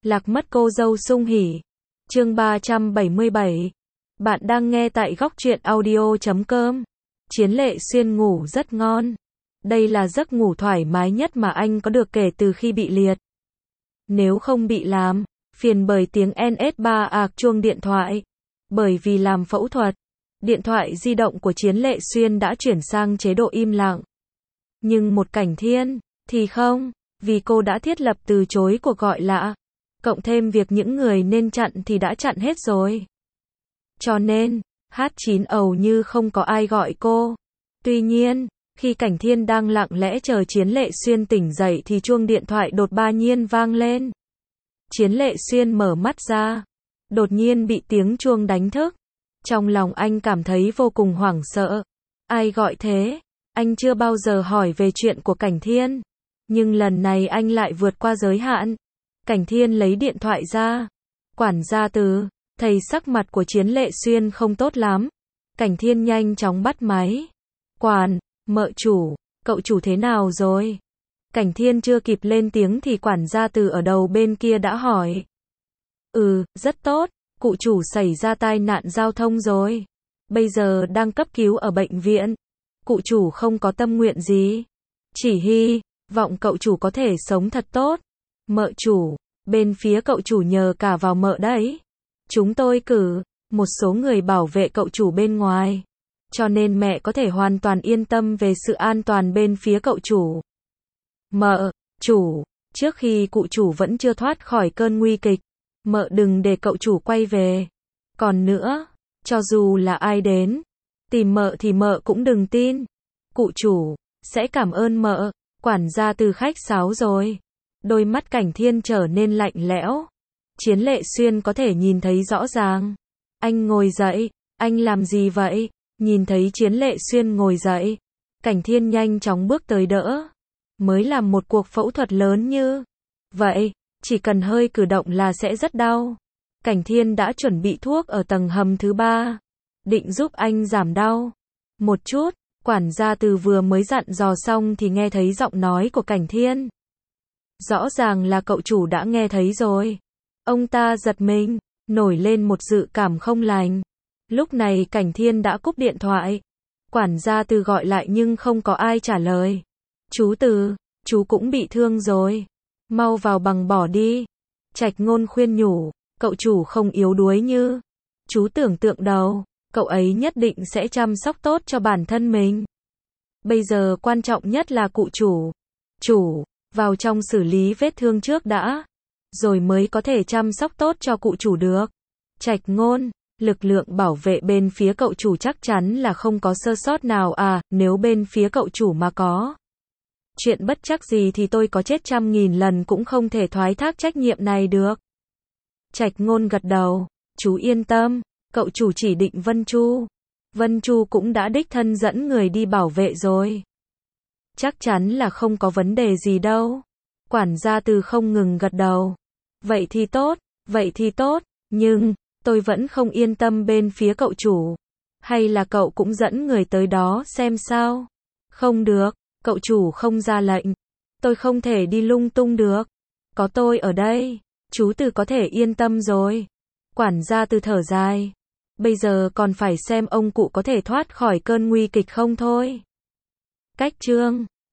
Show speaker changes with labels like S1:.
S1: Lạc mất cô dâu sung hỉ. Chương 377. Bạn đang nghe tại góc truyện audio.com. Chiến Lệ Xuyên ngủ rất ngon. Đây là giấc ngủ thoải mái nhất mà anh có được kể từ khi bị liệt. Nếu không bị làm phiền bởi tiếng NS3 ạc chuông điện thoại. Bởi vì làm phẫu thuật, điện thoại di động của Chiến Lệ Xuyên đã chuyển sang chế độ im lặng. Nhưng một Cảnh Thiên thì không, vì cô đã thiết lập từ chối cuộc gọi lạ. Cộng thêm việc những người nên chặn thì đã chặn hết rồi. Cho nên, H9 ầu như không có ai gọi cô. Tuy nhiên, khi Cảnh Thiên đang lặng lẽ chờ Chiến Lệ Xuyên tỉnh dậy thì chuông điện thoại đột nhiên vang lên. Chiến Lệ Xuyên mở mắt ra. Đột nhiên bị tiếng chuông đánh thức. Trong lòng anh cảm thấy vô cùng hoảng sợ. Ai gọi thế? Anh chưa bao giờ hỏi về chuyện của Cảnh Thiên. Nhưng lần này anh lại vượt qua giới hạn. Cảnh Thiên lấy điện thoại ra. Quản gia Từ. Thấy sắc mặt của Chiến Lệ Xuyên không tốt lắm. Cảnh Thiên nhanh chóng bắt máy. Mợ chủ, cậu chủ thế nào rồi? Cảnh Thiên chưa kịp lên tiếng thì quản gia Từ ở đầu bên kia đã hỏi. Rất tốt, cụ chủ xảy ra tai nạn giao thông rồi. Bây giờ đang cấp cứu ở bệnh viện. Cụ chủ không có tâm nguyện gì. Chỉ hy vọng cậu chủ có thể sống thật tốt. Mợ chủ, bên phía cậu chủ nhờ cả vào mợ đấy. Chúng tôi cử một số người bảo vệ cậu chủ bên ngoài. Cho nên mẹ có thể hoàn toàn yên tâm về sự an toàn bên phía cậu chủ. Mợ chủ, trước khi cụ chủ vẫn chưa thoát khỏi cơn nguy kịch, mợ đừng để cậu chủ quay về. Còn nữa, cho dù là ai đến tìm mợ thì mợ cũng đừng tin. Cụ chủ sẽ cảm ơn mợ. Quản gia Từ khách sáo rồi. Đôi mắt Cảnh Thiên trở nên lạnh lẽo. Chiến Lệ Xuyên có thể nhìn thấy rõ ràng. Anh ngồi dậy. Anh làm gì vậy? Nhìn thấy Chiến Lệ Xuyên ngồi dậy, Cảnh Thiên nhanh chóng bước tới đỡ. Mới làm một cuộc phẫu thuật lớn như vậy, chỉ cần hơi cử động là sẽ rất đau. Cảnh Thiên đã chuẩn bị thuốc ở tầng hầm thứ 3, định giúp anh giảm đau một chút. Quản gia Từ vừa mới dặn dò xong thì nghe thấy giọng nói của Cảnh Thiên. Rõ ràng là cậu chủ đã nghe thấy rồi. Ông ta giật mình, nổi lên một dự cảm không lành. Lúc này Cảnh Thiên đã cúp điện thoại. Quản gia Từ gọi lại nhưng không có ai trả lời. Chú Từ, chú cũng bị thương rồi. Mau vào bằng bỏ đi. Trạch Ngôn khuyên nhủ, cậu chủ không yếu đuối như chú tưởng tượng đâu. Cậu ấy nhất định sẽ chăm sóc tốt cho bản thân mình. Bây giờ quan trọng nhất là cụ chủ. Chủ, vào trong xử lý vết thương trước đã. Rồi mới có thể chăm sóc tốt cho cụ chủ được. Trạch Ngôn, lực lượng bảo vệ bên phía cậu chủ chắc chắn là không có sơ sót nào à, nếu bên phía cậu chủ mà có chuyện bất trắc gì thì tôi có chết 100.000 lần cũng không thể thoái thác trách nhiệm này được. Trạch Ngôn gật đầu, chú yên tâm, cậu chủ chỉ định Vân Chu. Vân Chu cũng đã đích thân dẫn người đi bảo vệ rồi. Chắc chắn là không có vấn đề gì đâu. Quản gia Từ không ngừng gật đầu. Vậy thì tốt, nhưng tôi vẫn không yên tâm bên phía cậu chủ. Hay là cậu cũng dẫn người tới đó xem sao? Không được, cậu chủ không ra lệnh. Tôi không thể đi lung tung được. Có tôi ở đây, chú Từ có thể yên tâm rồi. Quản gia Từ thở dài. Bây giờ còn phải xem ông cụ có thể thoát khỏi cơn nguy kịch không thôi. Cách chương